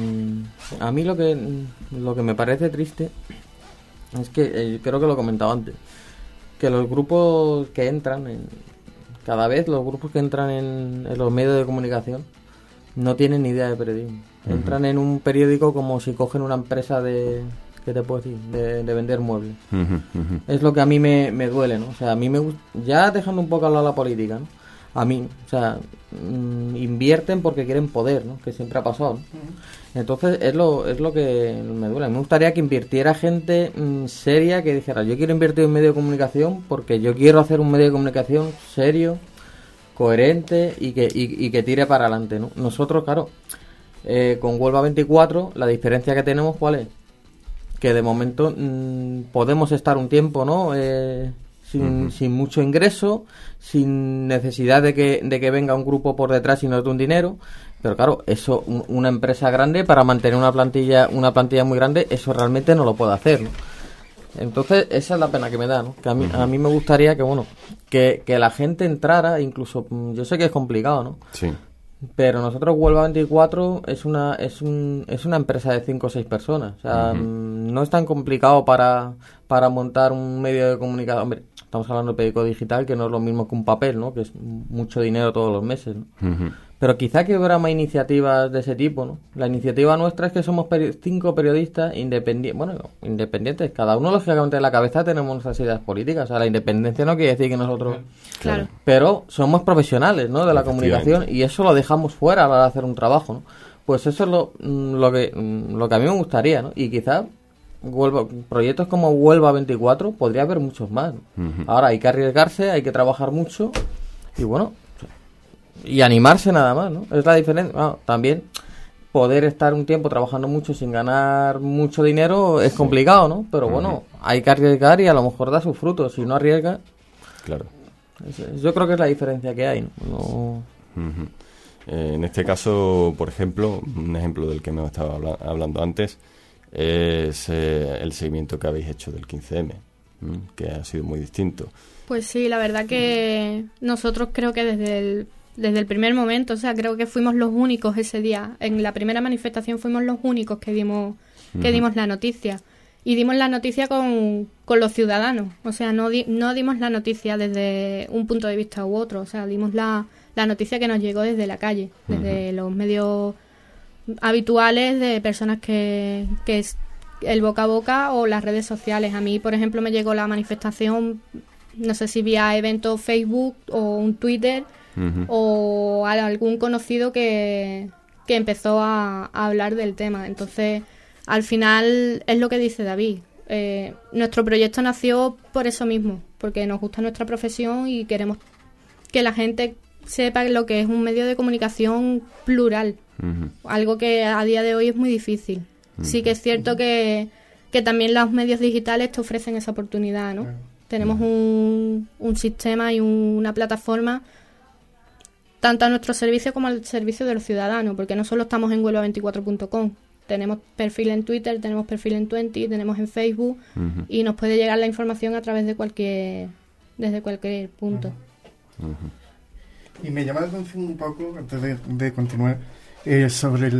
a mí lo que me parece triste es que creo que lo he comentado antes, que los grupos que entran cada vez los grupos que entran en los medios de comunicación no tienen ni idea de periodismo. Entran en un periódico como si cogen una empresa ¿qué te puedo decir? De vender muebles. Es lo que a mí me duele, ¿no? O sea, a mí me gusta, ya dejando un poco a la política, ¿no? A mí, o sea, invierten porque quieren poder, ¿no? Que siempre ha pasado, ¿no? Entonces es lo que me duele. Me gustaría que invirtiera gente seria, que dijera, yo quiero invertir en medio de comunicación porque yo quiero hacer un medio de comunicación serio, coherente y que tire para adelante, ¿no? Nosotros, claro, con Huelva 24, la diferencia que tenemos, ¿cuál es? Que de momento podemos estar un tiempo, ¿no? Sin mucho ingreso, sin necesidad de que venga un grupo por detrás y nos dé un dinero, pero claro, eso una empresa grande para mantener una plantilla muy grande, eso realmente no lo puede hacer, ¿no? Entonces esa es la pena que me da, ¿no? Que a mí me gustaría que la gente entrara, incluso yo sé que es complicado, ¿no? Sí. Pero nosotros Huelva 24 es una empresa de 5 o 6 personas, o sea, no es tan complicado para montar un medio de comunicación. Hombre, estamos hablando de periódico digital, que no es lo mismo que un papel, ¿no? Que es mucho dinero todos los meses, ¿no? Pero quizá que hubiera más iniciativas de ese tipo, ¿no? La iniciativa nuestra es que somos 5 periodistas independientes. Cada uno, lógicamente, en la cabeza tenemos nuestras ideas políticas. O sea, la independencia no quiere decir que nosotros... Claro. Pero somos profesionales, ¿no? De la comunicación, y eso lo dejamos fuera a la hora de hacer un trabajo, ¿no? Pues eso es lo que a mí me gustaría, ¿no? Y quizá proyectos como Huelva 24 podría haber muchos más, ¿no? Ahora hay que arriesgarse, hay que trabajar mucho y bueno... Y animarse nada más, ¿no? Es la diferencia. Bueno, también poder estar un tiempo trabajando mucho sin ganar mucho dinero es complicado, ¿no? Pero bueno, hay que arriesgar y a lo mejor da sus frutos. Si no arriesga... Claro. Yo creo que es la diferencia que hay, ¿no? En este caso, por ejemplo, un ejemplo del que me estaba hablando antes es el seguimiento que habéis hecho del 15M, que ha sido muy distinto. Pues sí, la verdad que nosotros creo que desde el primer momento, o sea, creo que fuimos los únicos ese día. En la primera manifestación fuimos los únicos que dimos la noticia. Y dimos la noticia con los ciudadanos. O sea, no dimos la noticia desde un punto de vista u otro. O sea, dimos la noticia que nos llegó desde la calle, desde los medios habituales de personas que es el boca a boca o las redes sociales. A mí, por ejemplo, me llegó la manifestación, no sé si vía evento Facebook o un Twitter o a algún conocido que empezó a hablar del tema. Entonces, al final es lo que dice David. Nuestro proyecto nació por eso mismo, porque nos gusta nuestra profesión y queremos que la gente sepa lo que es un medio de comunicación plural, algo que a día de hoy es muy difícil. Sí que es cierto que también los medios digitales te ofrecen esa oportunidad, ¿no? Tenemos un sistema y una plataforma tanto a nuestro servicio como al servicio de los ciudadanos, porque no solo estamos en huelva24.com, tenemos perfil en Twitter, tenemos perfil en Twenty, tenemos en Facebook y nos puede llegar la información a través desde cualquier punto. Y me llama la atención un poco, antes de continuar, sobre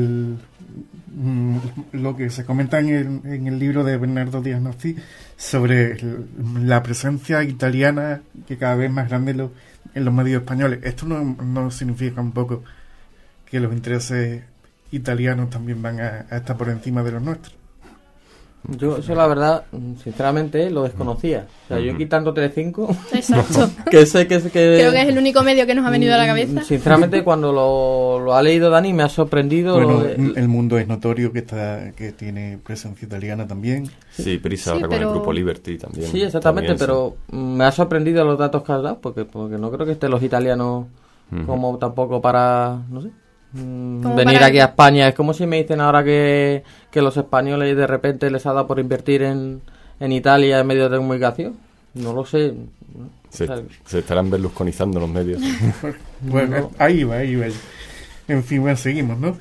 lo que se comenta en el libro de Bernardo Díaz Nosti sobre la presencia italiana que cada vez más grande en los medios españoles. Esto no significa un poco que los intereses italianos también van a estar por encima de los nuestros. Yo eso la verdad, sinceramente, lo desconocía. O sea, yo quitando Telecinco, Exacto. que sé que creo que es el único medio que nos ha venido a la cabeza. Sinceramente, cuando lo ha leído Dani, me ha sorprendido. Bueno, El Mundo es notorio que tiene presencia italiana también. Sí, Prisa ahora con el grupo Liberty también. Sí, exactamente, también, pero me ha sorprendido los datos que has dado, porque no creo que estén los italianos como tampoco para, no sé, venir aquí a España. Es como si me dicen ahora que los españoles de repente les ha dado por invertir en Italia en medios de comunicación. No lo sé. Se estarán berlusconizando los medios. Bueno, no. Ahí va. En fin, bueno, seguimos, ¿no?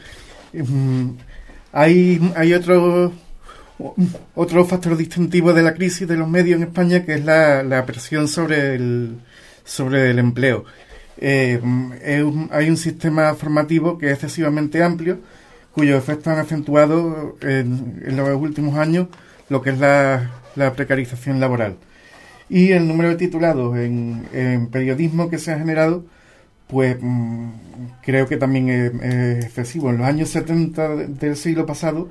Hay otro factor distintivo de la crisis de los medios en España, que es la presión sobre el empleo. Hay un sistema formativo que es excesivamente amplio, cuyos efectos han acentuado en los últimos años lo que es la precarización laboral. Y el número de titulados en periodismo que se ha generado, pues creo que también es excesivo. En los años 70 del siglo pasado,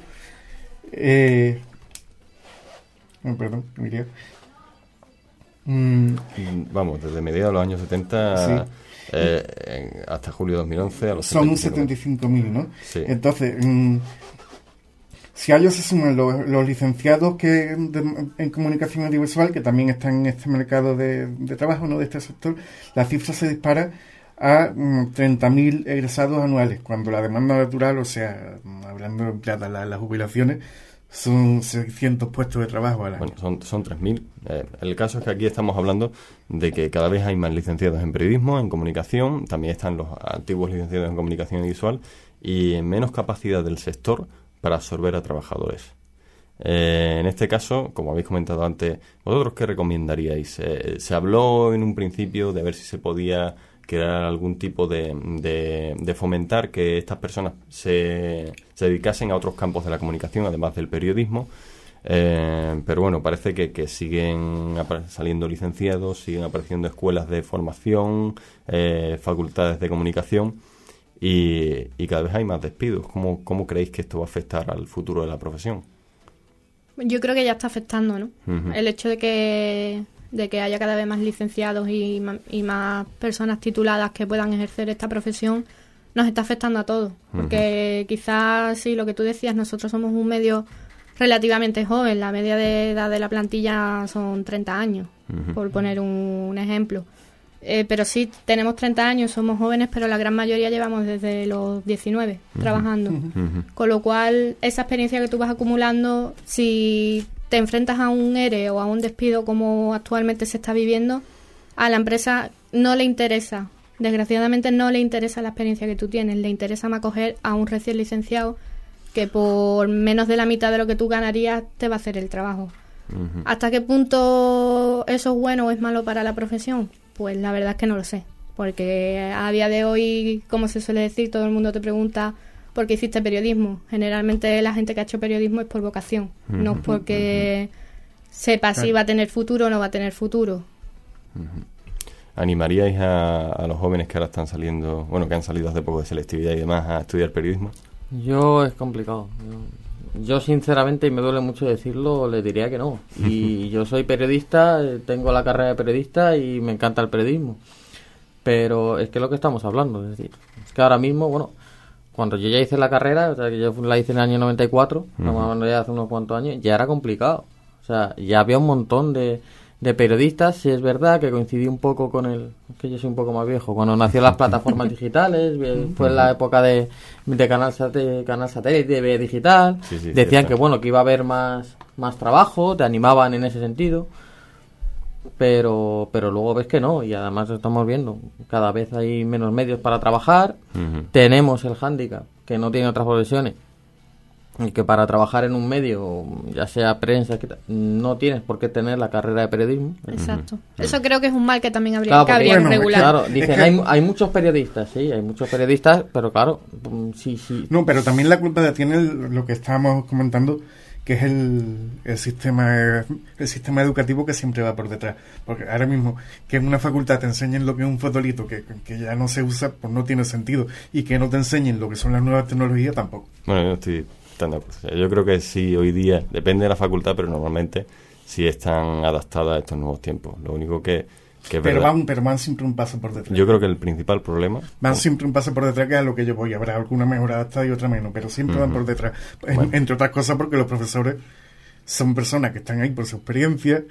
vamos, desde mediados de los años 70... Sí. Hasta julio de 2011 a los son 75.000, ¿no? Sí. Entonces, si a ellos se suman los licenciados en comunicación audiovisual, que también están en este mercado de trabajo, ¿no?, de este sector, la cifra se dispara a 30.000 egresados anuales, cuando la demanda natural, o sea, hablando de las jubilaciones, son 600 puestos de trabajo al año. Bueno, son 3.000. El caso es que aquí estamos hablando de que cada vez hay más licenciados en periodismo, en comunicación, también están los antiguos licenciados en comunicación visual y menos capacidad del sector para absorber a trabajadores. En este caso, como habéis comentado antes, ¿vosotros qué recomendaríais? Se habló en un principio de ver si se podía crear algún tipo de fomentar que estas personas se dedicasen a otros campos de la comunicación, además del periodismo. Pero bueno, parece que siguen saliendo licenciados, siguen apareciendo escuelas de formación, facultades de comunicación y cada vez hay más despidos. ¿Cómo creéis que esto va a afectar al futuro de la profesión? Yo creo que ya está afectando, ¿no? El hecho de que haya cada vez más licenciados y más personas tituladas que puedan ejercer esta profesión nos está afectando a todos. Porque quizás, sí, lo que tú decías, nosotros somos un medio relativamente joven. La media de edad de la plantilla son 30 años, por poner un ejemplo. Pero sí, tenemos 30 años, somos jóvenes, pero la gran mayoría llevamos desde los 19 trabajando. Con lo cual, esa experiencia que tú vas acumulando, si te enfrentas a un ERE o a un despido como actualmente se está viviendo, a la empresa no le interesa Desgraciadamente no le interesa la experiencia que tú tienes, le interesa más coger a un recién licenciado que por menos de la mitad de lo que tú ganarías te va a hacer el trabajo. Ujú. ¿Hasta qué punto eso es bueno o es malo para la profesión? Pues la verdad es que no lo sé, porque a día de hoy, como se suele decir, todo el mundo te pregunta por qué hiciste periodismo. Generalmente la gente que ha hecho periodismo es por vocación, no es porque sepa si va a tener futuro o no va a tener futuro. ¿Animaríais a los jóvenes que ahora están saliendo, bueno, que han salido hace poco de selectividad y demás, a estudiar periodismo? Yo es complicado. Yo sinceramente, y me duele mucho decirlo, le diría que no. Y yo soy periodista, tengo la carrera de periodista y me encanta el periodismo. Pero es que es lo que estamos hablando, es decir, es que ahora mismo, bueno, cuando yo ya hice la carrera, o sea, que yo la hice en el año 94, cuando ya hace unos cuantos años, ya era complicado. O sea, ya había un montón de periodistas, si es verdad que coincidí un poco con que yo soy un poco más viejo, cuando nació las plataformas digitales, fue en la época de Canal Satélite, de Digital, decían que bueno, que iba a haber más trabajo, te animaban en ese sentido, pero luego ves que no, y además estamos viendo, cada vez hay menos medios para trabajar, tenemos el hándicap que no tiene otras profesiones, y que para trabajar en un medio, ya sea prensa, no tienes por qué tener la carrera de periodismo. Exacto. Eso creo que es un mal que también habría que regular. Claro, dicen, hay muchos periodistas, sí, hay muchos periodistas, pero claro, sí. No, pero también la culpa tiene lo que estábamos comentando, que es el sistema educativo que siempre va por detrás. Porque ahora mismo, que en una facultad te enseñen lo que es un fotolito, que ya no se usa, pues no tiene sentido. Y que no te enseñen lo que son las nuevas tecnologías, tampoco. Bueno, yo estoy... Yo creo que sí, hoy día, depende de la facultad, pero normalmente sí están adaptadas a estos nuevos tiempos. Lo único que pero van siempre un paso por detrás. Yo creo que el principal problema... Van siempre un paso por detrás, que es a lo que yo voy. Habrá alguna mejor adaptada y otra menos, pero siempre van por detrás. Bueno. Entre otras cosas porque los profesores son personas que están ahí por su experiencia,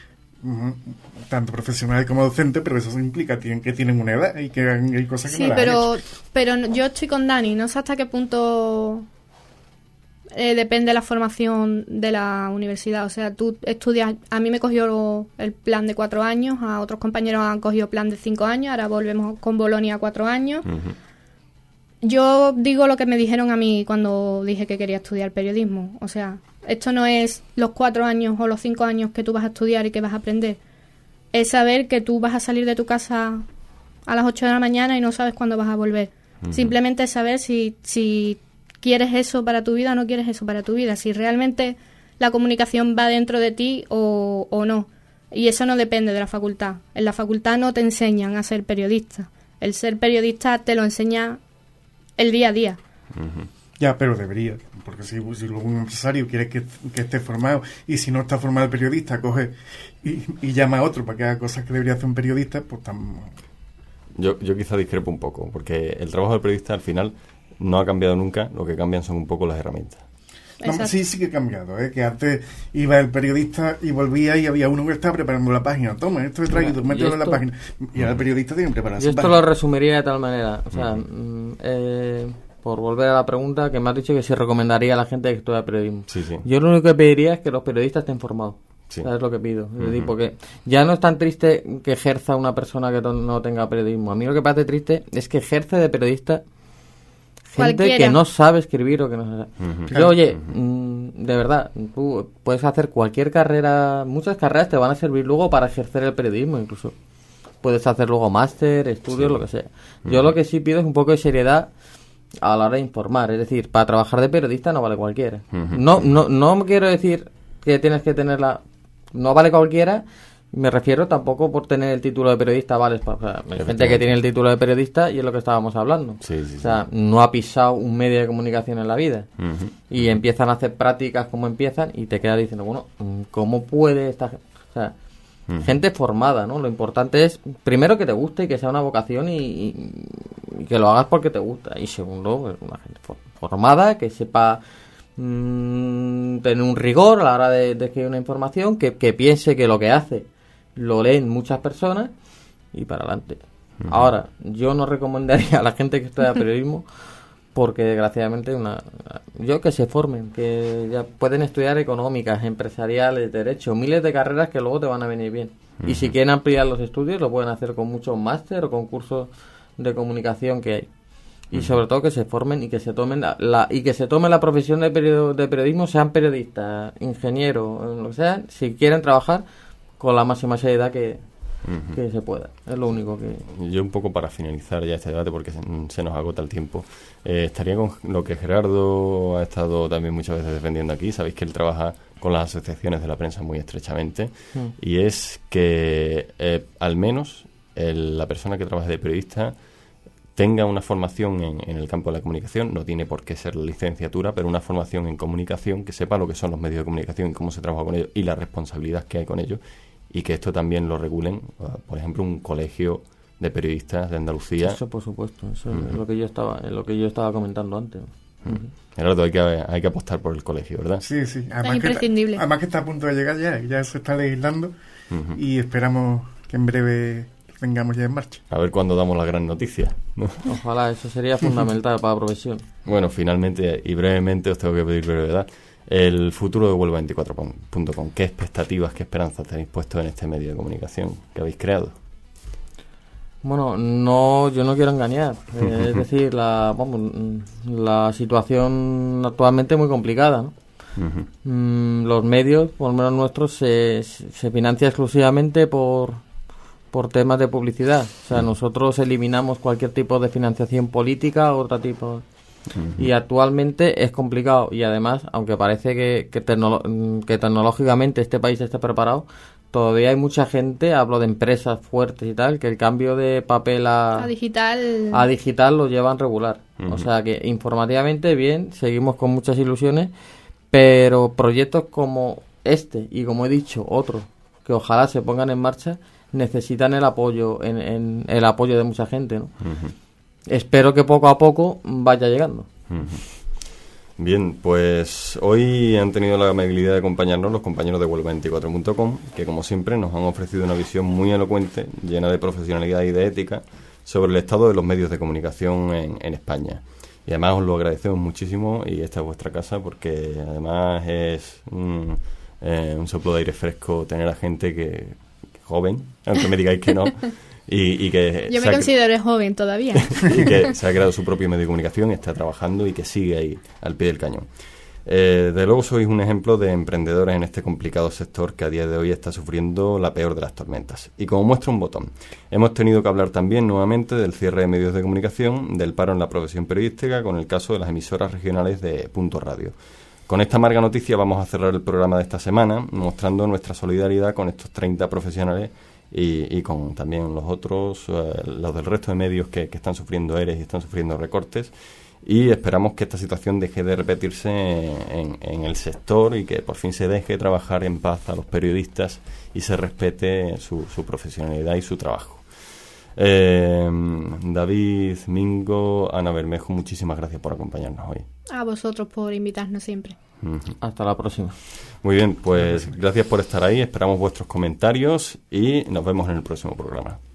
tanto profesionales como docentes, pero eso implica que tienen una edad y que hay cosas que no las han hecho. Pero yo estoy con Dani, no sé hasta qué punto... depende de la formación de la universidad. O sea, tú estudias... A mí me cogió el plan de 4 años, a otros compañeros han cogido plan de 5 años, ahora volvemos con Bolonia a 4 años. Yo digo lo que me dijeron a mí cuando dije que quería estudiar periodismo. O sea, esto no es los 4 años o los 5 años que tú vas a estudiar y que vas a aprender. Es saber que tú vas a salir de tu casa a las 8 de la mañana y no sabes cuándo vas a volver. Simplemente saber si ¿quieres eso para tu vida o no quieres eso para tu vida? Si realmente la comunicación va dentro de ti o no. Y eso no depende de la facultad. En la facultad no te enseñan a ser periodista. El ser periodista te lo enseña el día a día. Ya, pero debería. Porque si luego un empresario quiere que esté formado, y si no está formado el periodista, coge y llama a otro para que haga cosas que debería hacer un periodista, pues Yo quizá discrepo un poco, porque el trabajo del periodista al final... no ha cambiado nunca, lo que cambian son un poco las herramientas. No, sí que ha cambiado, que antes iba el periodista y volvía y había uno que estaba preparando la página. Toma, esto he traído, mételo en la página. Y ahora el periodista tiene que preparar su página. Yo esto lo resumiría de tal manera, o sea, por volver a la pregunta que me has dicho que si recomendaría a la gente que estudia periodismo. Sí. Yo lo único que pediría es que los periodistas estén formados. Sí. Es lo que pido. Es decir, porque ya no es tan triste que ejerza una persona que no tenga periodismo. A mí lo que me parece triste es que ejerce de periodista gente cualquiera que no sabe escribir o que no sabe. Yo, oye, de verdad, tú puedes hacer cualquier carrera, muchas carreras te van a servir luego para ejercer el periodismo, incluso. Puedes hacer luego máster, estudios, lo que sea. Yo lo que sí pido es un poco de seriedad a la hora de informar. Es decir, para trabajar de periodista no vale cualquiera. No quiero decir que tienes que tenerla... No vale cualquiera... Me refiero tampoco por tener el título de periodista, vale, hay gente que tiene el título de periodista y es lo que estábamos hablando. O sea, no ha pisado un medio de comunicación en la vida. Y empiezan a hacer prácticas como empiezan y te quedas diciendo, bueno, ¿cómo puede esta gente? O sea, gente formada, ¿no? Lo importante es, primero, que te guste y que sea una vocación y que lo hagas porque te gusta. Y segundo, pues, una gente formada, que sepa... tener un rigor a la hora de escribir una información, que piense que lo que hace lo leen muchas personas y para adelante. Ahora, yo no recomendaría a la gente que estudia periodismo porque desgraciadamente yo que se formen, que ya pueden estudiar económicas, empresariales, derecho, miles de carreras que luego te van a venir bien. Y si quieren ampliar los estudios lo pueden hacer con muchos máster o con cursos de comunicación que hay. Y sobre todo que se formen y que se tomen la profesión de periodismo, sean periodistas, ingenieros, lo que sea, si quieren trabajar con la máxima seriedad que se pueda. Es lo único que... Yo un poco para finalizar ya este debate, porque se nos agota el tiempo, estaría con lo que Gerardo ha estado también muchas veces defendiendo aquí. Sabéis que él trabaja con las asociaciones de la prensa muy estrechamente, y es que al menos la persona que trabaja de periodista tenga una formación en el campo de la comunicación. No tiene por qué ser la licenciatura, pero una formación en comunicación, que sepa lo que son los medios de comunicación y cómo se trabaja con ellos y la responsabilidad que hay con ellos, y que esto también lo regulen, por ejemplo, un colegio de periodistas de Andalucía. Eso, por supuesto, eso es lo que yo estaba comentando antes. Gerardo, hay que apostar por el colegio, ¿verdad? Sí. Es imprescindible. Además que está a punto de llegar ya se está legislando, y esperamos que en breve tengamos ya en marcha. A ver cuándo damos la gran noticia, ¿no? Ojalá, eso sería fundamental para la profesión. Bueno, finalmente y brevemente os tengo que pedir brevedad. El futuro de Huelva24.com. ¿Qué expectativas, qué esperanzas tenéis puestos en este medio de comunicación que habéis creado? Bueno, yo no quiero engañar. Es decir, la situación actualmente es muy complicada, ¿no? Los medios, por lo menos nuestros, se financia exclusivamente por temas de publicidad. O sea, nosotros eliminamos cualquier tipo de financiación política o otro tipo. Y actualmente es complicado, y además, aunque parece que tecnológicamente este país esté preparado, todavía hay mucha gente, hablo de empresas fuertes y tal, que el cambio de papel a digital lo llevan regular. O sea que informativamente bien, seguimos con muchas ilusiones, pero proyectos como este y, como he dicho, otros que ojalá se pongan en marcha, necesitan el apoyo el apoyo de mucha gente, ¿no? Espero que poco a poco vaya llegando. Bien, pues hoy han tenido la amabilidad de acompañarnos los compañeros de Huelva24.com, que como siempre nos han ofrecido una visión muy elocuente, llena de profesionalidad y de ética, sobre el estado de los medios de comunicación en España. Y además os lo agradecemos muchísimo, y esta es vuestra casa, porque además es un soplo de aire fresco tener a gente que joven, aunque me digáis que no, y que yo me considero joven todavía, y que se ha creado su propio medio de comunicación, está trabajando y que sigue ahí al pie del cañón. De luego sois un ejemplo de emprendedores en este complicado sector que a día de hoy está sufriendo la peor de las tormentas. Y como muestra un botón, hemos tenido que hablar también nuevamente del cierre de medios de comunicación, del paro en la profesión periodística, con el caso de las emisoras regionales de Punto Radio. Con esta amarga noticia vamos a cerrar el programa de esta semana, mostrando nuestra solidaridad con estos 30 profesionales y con también los otros, los del resto de medios que están sufriendo ERES y están sufriendo recortes. Y esperamos que esta situación deje de repetirse en el sector, y que por fin se deje trabajar en paz a los periodistas y se respete su profesionalidad y su trabajo. David, Mingo, Ana Bermejo, muchísimas gracias por acompañarnos hoy. A vosotros por invitarnos siempre. Hasta la próxima. Muy bien, pues gracias por estar ahí, esperamos vuestros comentarios y nos vemos en el próximo programa.